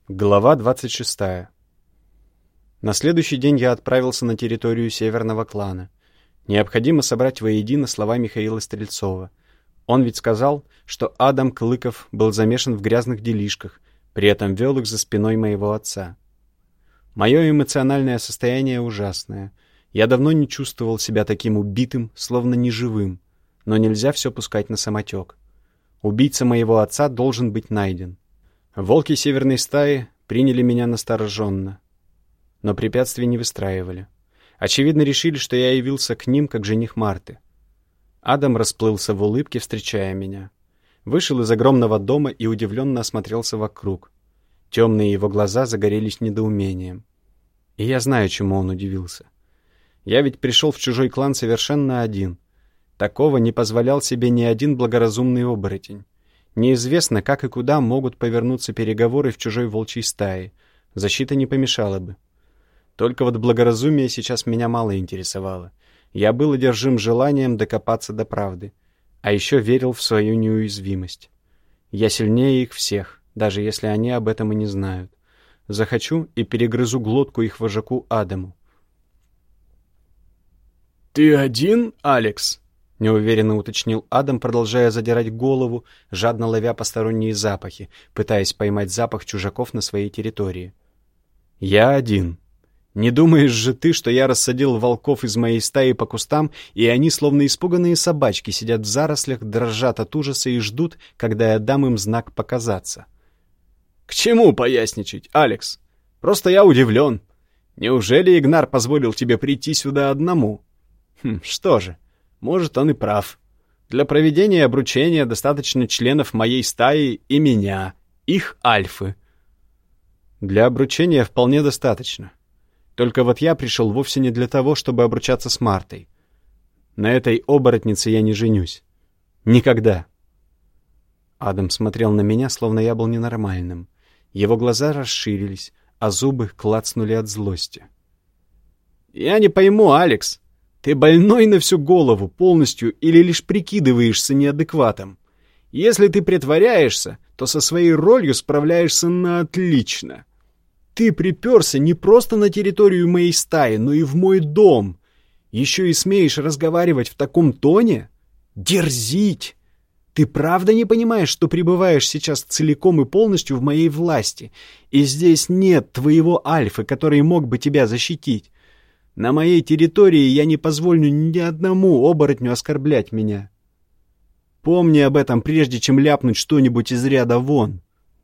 Глава 26. На следующий день я отправился на территорию Северного клана. Необходимо собрать воедино слова Михаила Стрельцова. Он ведь сказал, что Адам Клыков был замешан в грязных делишках, при этом вел их за спиной моего отца. Мое эмоциональное состояние ужасное. Я давно не чувствовал себя таким убитым, словно неживым, но нельзя все пускать на самотек. Убийца моего отца должен быть найден. Волки северной стаи приняли меня настороженно, но препятствий не выстраивали. Очевидно, решили, что я явился к ним, как жених Марты. Адам расплылся в улыбке, встречая меня. Вышел из огромного дома и удивленно осмотрелся вокруг. Темные его глаза загорелись недоумением. И я знаю, чему он удивился. Я ведь пришел в чужой клан совершенно один. Такого не позволял себе ни один благоразумный оборотень. Неизвестно, как и куда могут повернуться переговоры в чужой волчьей стае. Защита не помешала бы. Только вот благоразумие сейчас меня мало интересовало. Я был одержим желанием докопаться до правды. А еще верил в свою неуязвимость. Я сильнее их всех, даже если они об этом и не знают. Захочу и перегрызу глотку их вожаку Адаму. «Ты один, Алекс?» — неуверенно уточнил Адам, продолжая задирать голову, жадно ловя посторонние запахи, пытаясь поймать запах чужаков на своей территории. «Я один. Не думаешь же ты, что я рассадил волков из моей стаи по кустам, и они, словно испуганные собачки, сидят в зарослях, дрожат от ужаса и ждут, когда я дам им знак показаться?» «К чему поясничать, Алекс? Просто я удивлен. Неужели Игнар позволил тебе прийти сюда одному? Что же, может, он и прав. Для проведения обручения достаточно членов моей стаи и меня, их альфы». «Для обручения вполне достаточно. Только вот я пришел вовсе не для того, чтобы обручаться с Мартой. На этой оборотнице я не женюсь. Никогда». Адам смотрел на меня, словно я был ненормальным. Его глаза расширились, а зубы клацнули от злости. «Я не пойму, Алекс. Ты больной на всю голову полностью или лишь прикидываешься неадекватом? Если ты притворяешься, то со своей ролью справляешься на отлично. Ты приперся не просто на территорию моей стаи, но и в мой дом. Еще и смеешь разговаривать в таком тоне? Дерзить! Ты правда не понимаешь, что пребываешь сейчас целиком и полностью в моей власти, и здесь нет твоего альфы, который мог бы тебя защитить? На моей территории я не позволю ни одному оборотню оскорблять меня. Помни об этом, прежде чем ляпнуть что-нибудь из ряда вон».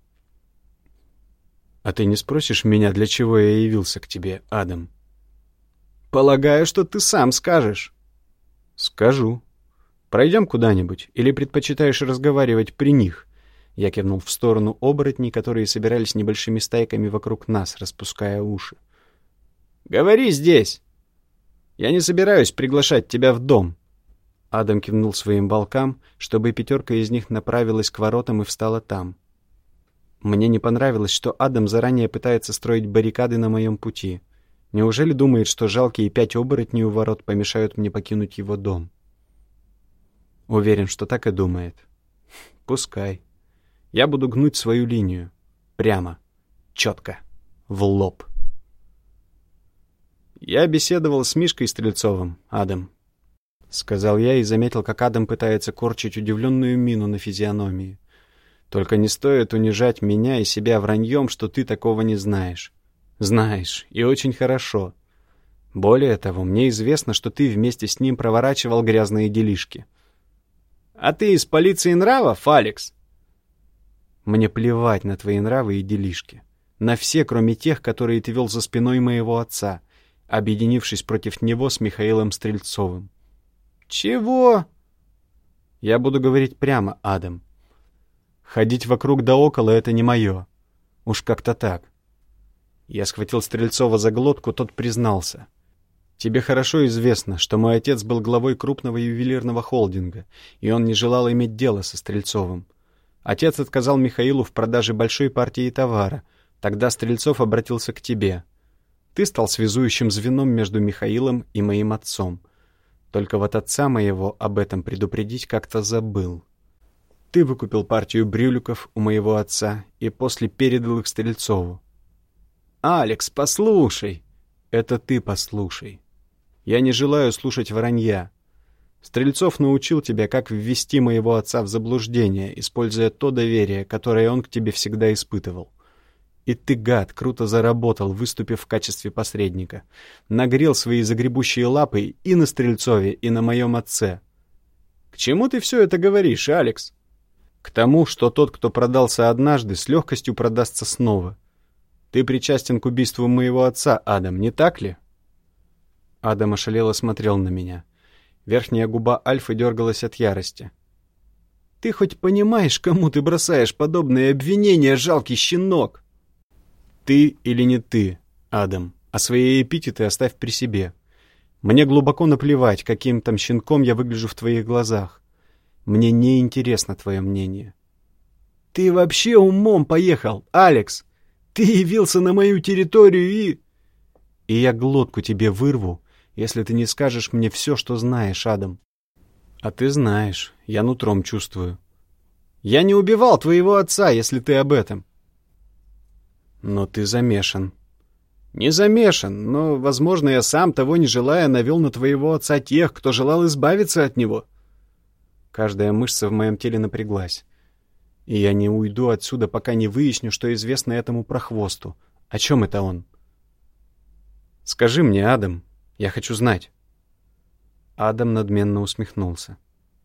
«А ты не спросишь меня, для чего я явился к тебе, Адам?» «Полагаю, что ты сам скажешь». «Скажу. Пройдем куда-нибудь, или предпочитаешь разговаривать при них?» Я кивнул в сторону оборотней, которые собирались небольшими стайками вокруг нас, распуская уши. «Говори здесь. Я не собираюсь приглашать тебя в дом». Адам кивнул своим волкам, чтобы пятерка из них направилась к воротам и встала там. Мне не понравилось, что Адам заранее пытается строить баррикады на моем пути. Неужели думает, что жалкие 5 оборотней у ворот помешают мне покинуть его дом? Уверен, что так и думает. Пускай. Я буду гнуть свою линию. Прямо. Четко. В лоб. «Я беседовал с Мишкой Стрельцовым, Адам», — сказал я и заметил, как Адам пытается корчить удивленную мину на физиономии. «Только не стоит унижать меня и себя враньем, что ты такого не знаешь. Знаешь, и очень хорошо. Более того, мне известно, что ты вместе с ним проворачивал грязные делишки». «А ты из полиции нравов, Алекс?» «Мне плевать на твои нравы и делишки. На все, кроме тех, которые ты вел за спиной моего отца, объединившись против него с Михаилом Стрельцовым». «Чего?» «Я буду говорить прямо, Адам. Ходить вокруг да около — это не мое. Уж как-то так». Я схватил Стрельцова за глотку, тот признался. «Тебе хорошо известно, что мой отец был главой крупного ювелирного холдинга, и он не желал иметь дело со Стрельцовым. Отец отказал Михаилу в продаже большой партии товара. Тогда Стрельцов обратился к тебе. Ты стал связующим звеном между Михаилом и моим отцом. Только вот отца моего об этом предупредить как-то забыл». Ты выкупил партию брюликов у моего отца и после передал их Стрельцову. Алекс, послушай. Это ты послушай. Я не желаю слушать вранья. Стрельцов научил тебя, как ввести моего отца в заблуждение, используя то доверие, которое он к тебе всегда испытывал. И ты, гад, круто заработал, выступив в качестве посредника. Нагрел свои загребущие лапы и на Стрельцове, и на моем отце. К чему ты все это говоришь, Алекс? К тому, что тот, кто продался однажды, с легкостью продастся снова. Ты причастен к убийству моего отца, Адам, не так ли? Адам ошалело смотрел на меня. Верхняя губа Альфы дергалась от ярости. Ты хоть понимаешь, кому ты бросаешь подобные обвинения, жалкий щенок? Ты или не ты, Адам, а свои эпитеты оставь при себе. Мне глубоко наплевать, каким там щенком я выгляжу в твоих глазах. Мне не интересно твое мнение. Ты вообще умом поехал, Алекс? Ты явился на мою территорию и... И я глотку тебе вырву, если ты не скажешь мне все, что знаешь, Адам. А ты знаешь, я нутром чувствую. Я не убивал твоего отца, если ты об этом. Но ты замешан. Не замешан, но, возможно, я сам, того не желая, навел на твоего отца тех, кто желал избавиться от него. Каждая мышца в моем теле напряглась. И я не уйду отсюда, пока не выясню, что известно этому прохвосту. О чем это он? Скажи мне, Адам, я хочу знать. Адам надменно усмехнулся.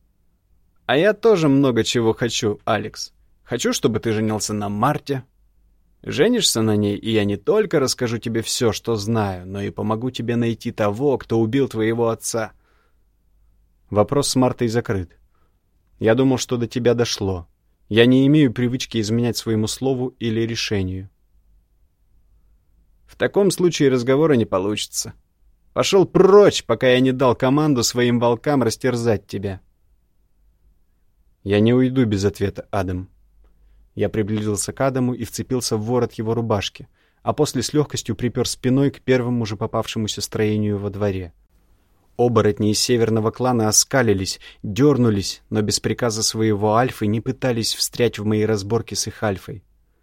А я тоже много чего хочу, Алекс. Хочу, чтобы ты женился на Марте. Женишься на ней, и я не только расскажу тебе все, что знаю, но и помогу тебе найти того, кто убил твоего отца. Вопрос с Мартой закрыт. Я думал, что до тебя дошло. Я не имею привычки изменять своему слову или решению. В таком случае разговора не получится. Пошел прочь, пока я не дал команду своим волкам растерзать тебя. Я не уйду без ответа, Адам. Я приблизился к Адаму и вцепился в ворот его рубашки, а после с легкостью припер спиной к первому же попавшемуся строению во дворе. Оборотни из северного клана оскалились, дернулись, но без приказа своего Альфы не пытались встрять в мои разборки с их Альфой.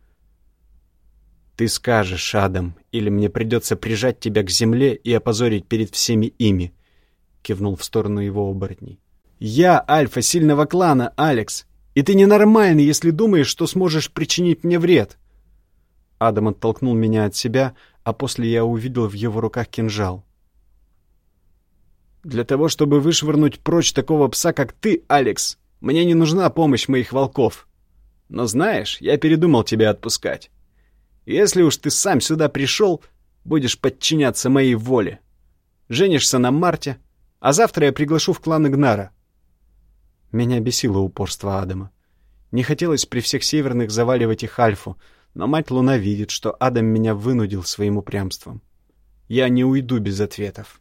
«Ты скажешь, Адам, или мне придется прижать тебя к земле и опозорить перед всеми ими», — кивнул в сторону его оборотней. «Я Альфа сильного клана, Алекс, и ты ненормальный, если думаешь, что сможешь причинить мне вред». Адам оттолкнул меня от себя, а после я увидел в его руках кинжал. «Для того, чтобы вышвырнуть прочь такого пса, как ты, Алекс, мне не нужна помощь моих волков. Но знаешь, я передумал тебя отпускать. Если уж ты сам сюда пришел, будешь подчиняться моей воле. Женишься на Марте, а завтра я приглашу в клан Игнара». Меня бесило упорство Адама. Не хотелось при всех северных заваливать их Альфу, но мать Луна видит, что Адам меня вынудил своим упрямством. Я не уйду без ответов.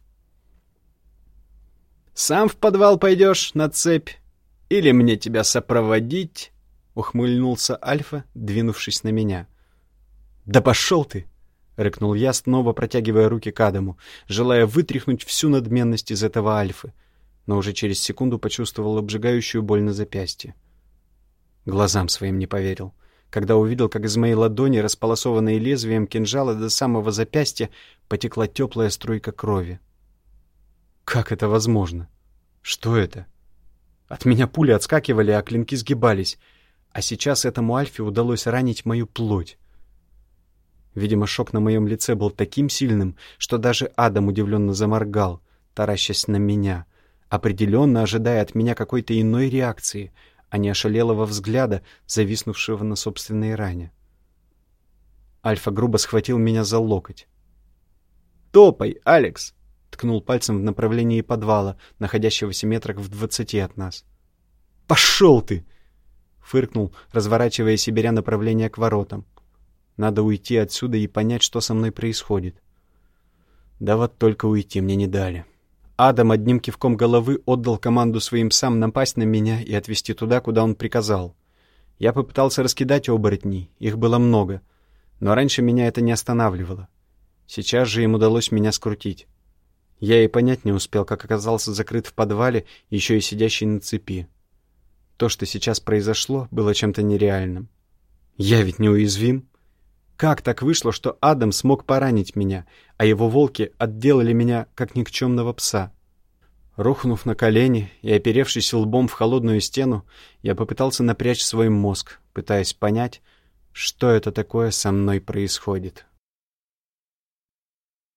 «Сам в подвал пойдешь на цепь? Или мне тебя сопроводить?» — ухмыльнулся Альфа, двинувшись на меня. «Да пошел ты!» — рыкнул я, снова протягивая руки к Адаму, желая вытряхнуть всю надменность из этого Альфы, но уже через секунду почувствовал обжигающую боль на запястье. Глазам своим не поверил, когда увидел, как из моей ладони, располосованной лезвием кинжала до самого запястья, потекла теплая струйка крови. Как это возможно? Что это? От меня пули отскакивали, а клинки сгибались, а сейчас этому Альфе удалось ранить мою плоть. Видимо, шок на моем лице был таким сильным, что даже Адам удивленно заморгал, таращась на меня, определенно ожидая от меня какой-то иной реакции, а не ошалелого взгляда, зависнувшего на собственной ране. Альфа грубо схватил меня за локоть. «Топай, Алекс!» — ткнул пальцем в направлении подвала, находящегося метрах в 20 от нас. «Пошел ты!» — фыркнул, разворачивая себе направление к воротам. «Надо уйти отсюда и понять, что со мной происходит». Да вот только уйти мне не дали. Адам одним кивком головы отдал команду своим псам напасть на меня и отвезти туда, куда он приказал. Я попытался раскидать оборотней, их было много, но раньше меня это не останавливало. Сейчас же им удалось меня скрутить. Я и понять не успел, как оказался закрыт в подвале, еще и сидящий на цепи. То, что сейчас произошло, было чем-то нереальным. Я ведь неуязвим. Как так вышло, что Адам смог поранить меня, а его волки отделали меня, как никчемного пса? Рухнув на колени и оперевшись лбом в холодную стену, я попытался напрячь свой мозг, пытаясь понять, что это такое со мной происходит.